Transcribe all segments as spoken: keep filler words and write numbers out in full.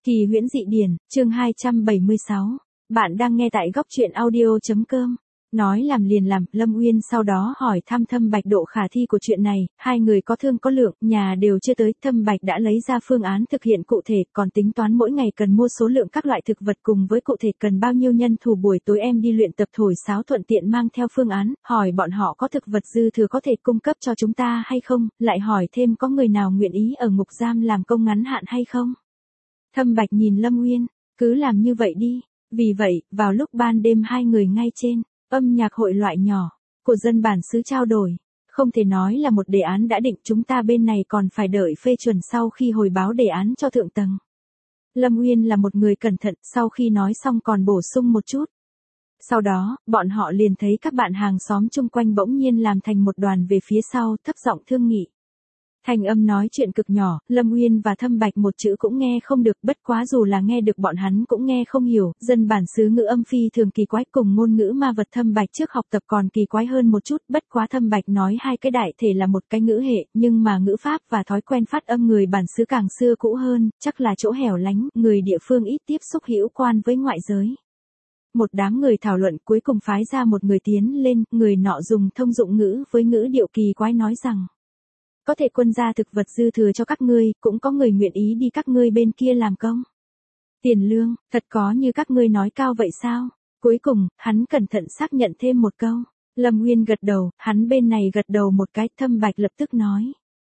Kỳ huyễn dị điển, chương hai trăm bảy mươi sáu. Bạn đang nghe tại góc truyện audio.com. Nói làm liền làm, Lâm Uyên sau đó hỏi thăm Thâm Bạch độ khả thi của chuyện này, hai người có thương có lượng, nhà đều chưa tới, Thâm Bạch đã lấy ra phương án thực hiện cụ thể, còn tính toán mỗi ngày cần mua số lượng các loại thực vật cùng với cụ thể cần bao nhiêu nhân thủ buổi tối em đi luyện tập thổi sáo thuận tiện mang theo phương án, hỏi bọn họ có thực vật dư thừa có thể cung cấp cho chúng ta hay không, lại hỏi thêm có người nào nguyện ý ở ngục giam làm công ngắn hạn hay không. Thâm Bạch nhìn Lâm Uyên, cứ làm như vậy đi. Vì vậy, vào lúc ban đêm hai người ngay trên âm nhạc hội loại nhỏ của dân bản xứ trao đổi, không thể nói là một đề án đã định, chúng ta bên này còn phải đợi phê chuẩn sau khi hồi báo đề án cho thượng tầng. Lâm Uyên là một người cẩn thận, sau khi nói xong còn bổ sung một chút. Sau đó, bọn họ liền thấy các bạn hàng xóm chung quanh bỗng nhiên làm thành một đoàn về phía sau, thấp giọng thương nghị. Thanh âm nói chuyện cực nhỏ, Lâm Uyên và Thâm Bạch một chữ cũng nghe không được, bất quá dù là nghe được bọn hắn cũng nghe không hiểu, dân bản xứ ngữ âm phi thường kỳ quái, cùng ngôn ngữ ma vật Thâm Bạch trước học tập còn kỳ quái hơn một chút, bất quá Thâm Bạch nói hai cái đại thể là một cái ngữ hệ, nhưng mà ngữ pháp và thói quen phát âm người bản xứ càng xưa cũ hơn, chắc là chỗ hẻo lánh, người địa phương ít tiếp xúc hữu quan với ngoại giới. Một đám người thảo luận cuối cùng phái ra một người tiến lên, người nọ dùng thông dụng ngữ với ngữ điệu kỳ quái nói rằng: có thể quân ra thực vật dư thừa cho các ngươi, cũng có người nguyện ý đi các ngươi bên kia làm công. Tiền lương, thật có như các ngươi nói cao vậy sao? Cuối cùng, hắn cẩn thận xác nhận thêm một câu. Lâm Uyên gật đầu, hắn bên này gật đầu một cái, Thâm Bạch lập tức nói.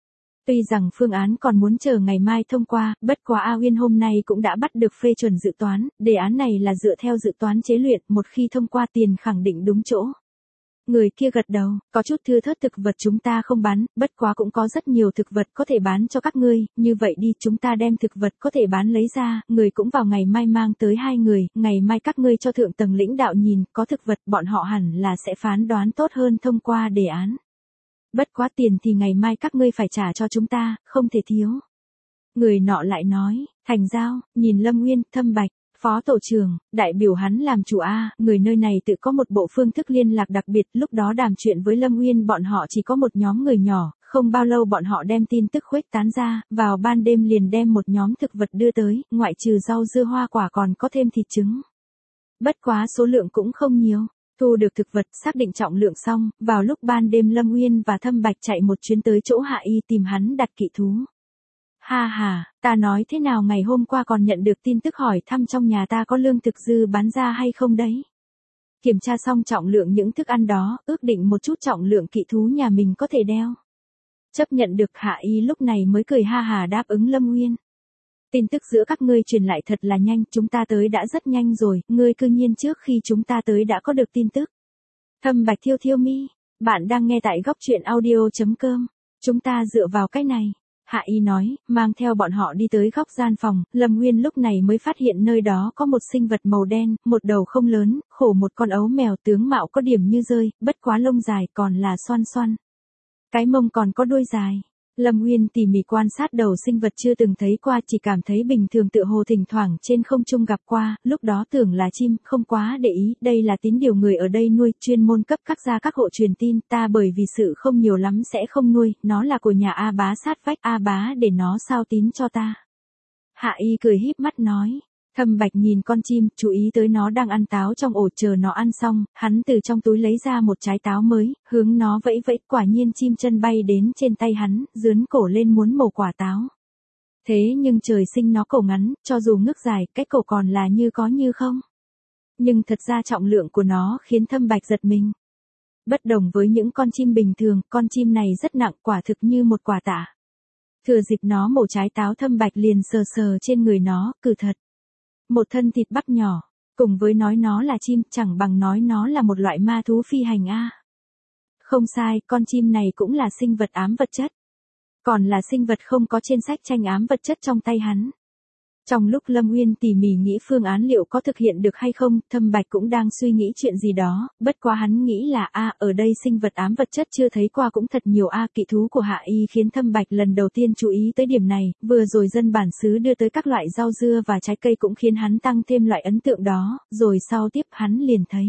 Tuy rằng phương án còn muốn chờ ngày mai thông qua, bất quá A Uyên hôm nay cũng đã bắt được phê chuẩn dự toán, đề án này là dựa theo dự toán chế luyện, một khi thông qua tiền khẳng định đúng chỗ. Người kia gật đầu, có chút thưa thớt thực vật chúng ta không bán, bất quá cũng có rất nhiều thực vật có thể bán cho các ngươi, như vậy đi chúng ta đem thực vật có thể bán lấy ra, người cũng vào ngày mai mang tới hai người, ngày mai các ngươi cho thượng tầng lãnh đạo nhìn, có thực vật bọn họ hẳn là sẽ phán đoán tốt hơn thông qua đề án. Bất quá tiền thì ngày mai các ngươi phải trả cho chúng ta, không thể thiếu. Người nọ lại nói, thành giao, nhìn Lâm Uyên, Thâm Bạch. Phó tổ trưởng, đại biểu hắn làm chủ A, người nơi này tự có một bộ phương thức liên lạc đặc biệt, lúc đó đàm chuyện với Lâm Uyên bọn họ chỉ có một nhóm người nhỏ, không bao lâu bọn họ đem tin tức khuếch tán ra, vào ban đêm liền đem một nhóm thực vật đưa tới, ngoại trừ rau dưa hoa quả còn có thêm thịt trứng. Bất quá số lượng cũng không nhiều, thu được thực vật xác định trọng lượng xong, vào lúc ban đêm Lâm Uyên và Thâm Bạch chạy một chuyến tới chỗ Hạ Y tìm hắn đặt kỵ thú. Ha ha, ta nói thế nào ngày hôm qua còn nhận được tin tức hỏi thăm trong nhà ta có lương thực dư bán ra hay không đấy. Kiểm tra xong trọng lượng những thức ăn đó, ước định một chút trọng lượng kỵ thú nhà mình có thể đeo. Chấp nhận được Hạ Y lúc này mới cười ha hà đáp ứng Lâm Uyên. Tin tức giữa các ngươi truyền lại thật là nhanh, chúng ta tới đã rất nhanh rồi, ngươi cư nhiên trước khi chúng ta tới đã có được tin tức. Thâm Bạch thiêu thiêu mi, bạn đang nghe tại góc truyện audio.com, chúng ta dựa vào cái này. Hạ Y nói, mang theo bọn họ đi tới góc gian phòng, Lâm Uyên lúc này mới phát hiện nơi đó có một sinh vật màu đen, một đầu không lớn, khổ một con ấu mèo tướng mạo có điểm như rơi, bất quá lông dài còn là xoăn xoăn. Cái mông còn có đuôi dài. Lâm Uyên tỉ mỉ quan sát đầu sinh vật chưa từng thấy qua, chỉ cảm thấy bình thường tựa hồ thỉnh thoảng trên không trung gặp qua, lúc đó tưởng là chim, không quá để ý, đây là tín điều người ở đây nuôi, chuyên môn cấp các gia các hộ truyền tin, ta bởi vì sự không nhiều lắm sẽ không nuôi, nó là của nhà A Bá sát vách, A Bá để nó sao tín cho ta. Hạ Y cười híp mắt nói. Thâm Bạch nhìn con chim, chú ý tới nó đang ăn táo trong ổ, chờ nó ăn xong, hắn từ trong túi lấy ra một trái táo mới, hướng nó vẫy vẫy, quả nhiên chim chân bay đến trên tay hắn, dướn cổ lên muốn mổ quả táo. Thế nhưng trời sinh nó cổ ngắn, cho dù ngước dài, cái cổ còn là như có như không. Nhưng thật ra trọng lượng của nó khiến Thâm Bạch giật mình. Bất đồng với những con chim bình thường, con chim này rất nặng, quả thực như một quả tạ. Thừa dịp nó mổ trái táo, Thâm Bạch liền sờ sờ trên người nó, cử thật. Một thân thịt bắp nhỏ, cùng với nói nó là chim, chẳng bằng nói nó là một loại ma thú phi hành a. Không sai, con chim này cũng là sinh vật ám vật chất. Còn là sinh vật không có trên sách tranh ám vật chất trong tay hắn. Trong lúc Lâm Uyên tỉ mỉ nghĩ phương án liệu có thực hiện được hay không, Thâm Bạch cũng đang suy nghĩ chuyện gì đó, bất quá hắn nghĩ là a ở đây sinh vật ám vật chất chưa thấy qua cũng thật nhiều a kỵ thú của Hạ Y khiến Thâm Bạch lần đầu tiên chú ý tới điểm này, vừa rồi dân bản xứ đưa tới các loại rau dưa và trái cây cũng khiến hắn tăng thêm loại ấn tượng đó, rồi sau tiếp hắn liền thấy.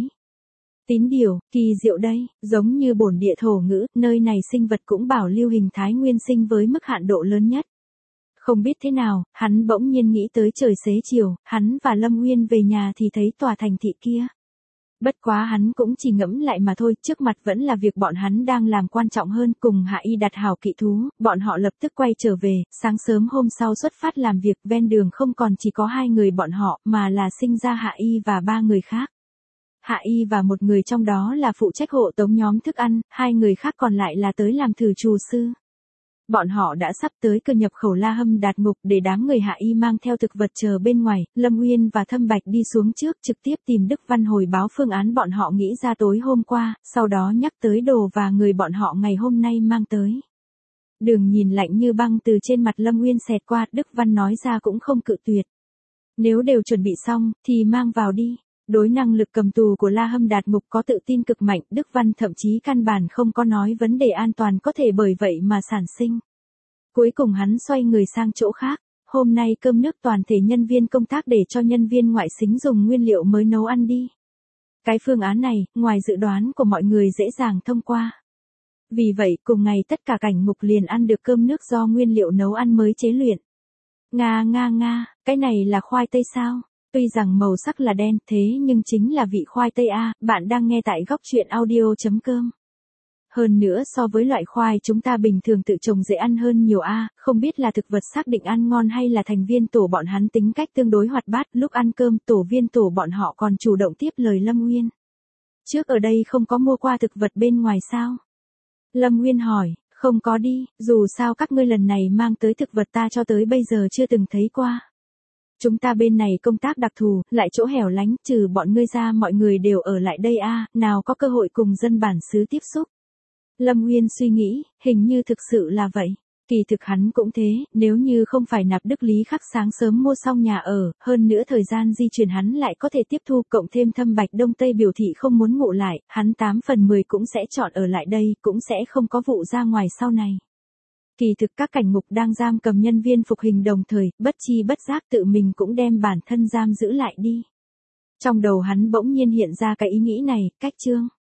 Tín điều, kỳ diệu đây, giống như bổn địa thổ ngữ, nơi này sinh vật cũng bảo lưu hình thái nguyên sinh với mức hạn độ lớn nhất. Không biết thế nào, hắn bỗng nhiên nghĩ tới trời xế chiều, hắn và Lâm Uyên về nhà thì thấy tòa thành thị kia. Bất quá hắn cũng chỉ ngẫm lại mà thôi, trước mặt vẫn là việc bọn hắn đang làm quan trọng hơn, cùng Hạ Y đặt hảo kỵ thú, bọn họ lập tức quay trở về, sáng sớm hôm sau xuất phát làm việc, ven đường không còn chỉ có hai người bọn họ, mà là sinh ra Hạ Y và ba người khác. Hạ Y và một người trong đó là phụ trách hộ tống nhóm thức ăn, hai người khác còn lại là tới làm thử trù sư. Bọn họ đã sắp tới cửa nhập khẩu La Hâm Đạt Ngục để đám người Hạ Y mang theo thực vật chờ bên ngoài, Lâm Uyên và Thâm Bạch đi xuống trước trực tiếp tìm Đức Văn hồi báo phương án bọn họ nghĩ ra tối hôm qua, sau đó nhắc tới đồ và người bọn họ ngày hôm nay mang tới. Đường nhìn lạnh như băng từ trên mặt Lâm Uyên xẹt qua, Đức Văn nói ra cũng không cự tuyệt. Nếu đều chuẩn bị xong, thì mang vào đi. Đối năng lực cầm tù của La Hâm Đạt Ngục có tự tin cực mạnh, Đức Văn thậm chí căn bản không có nói vấn đề an toàn có thể bởi vậy mà sản sinh. Cuối cùng hắn xoay người sang chỗ khác, hôm nay cơm nước toàn thể nhân viên công tác để cho nhân viên ngoại xính dùng nguyên liệu mới nấu ăn đi. Cái phương án này, ngoài dự đoán của mọi người dễ dàng thông qua. Vì vậy, cùng ngày tất cả cảnh ngục liền ăn được cơm nước do nguyên liệu nấu ăn mới chế luyện. Nga nga nga, cái này là khoai tây sao? Tuy rằng màu sắc là đen thế nhưng chính là vị khoai tây a, bạn đang nghe tại góc truyện audio chấm com. Hơn nữa so với loại khoai chúng ta bình thường tự trồng dễ ăn hơn nhiều a, không biết là thực vật xác định ăn ngon hay là thành viên tổ bọn hắn tính cách tương đối hoạt bát, lúc ăn cơm tổ viên tổ bọn họ còn chủ động tiếp lời Lâm Uyên. Trước ở đây không có mua qua thực vật bên ngoài sao? Lâm Uyên hỏi, không có đi, dù sao các ngươi lần này mang tới thực vật ta cho tới bây giờ chưa từng thấy qua. Chúng ta bên này công tác đặc thù, lại chỗ hẻo lánh, trừ bọn ngươi ra mọi người đều ở lại đây a, nào có cơ hội cùng dân bản xứ tiếp xúc. Lâm Uyên suy nghĩ, hình như thực sự là vậy. Kỳ thực hắn cũng thế, nếu như không phải Nạp Đức Lý khắc sáng sớm mua xong nhà ở, hơn nữa thời gian di chuyển hắn lại có thể tiếp thu, cộng thêm Thâm Bạch Đông Tây biểu thị không muốn ngủ lại, hắn tám phần mười cũng sẽ chọn ở lại đây, cũng sẽ không có vụ ra ngoài sau này. Kỳ thực các cảnh ngục đang giam cầm nhân viên phục hình đồng thời, bất chi bất giác tự mình cũng đem bản thân giam giữ lại đi. Trong đầu hắn bỗng nhiên hiện ra cái ý nghĩ này, cách chương.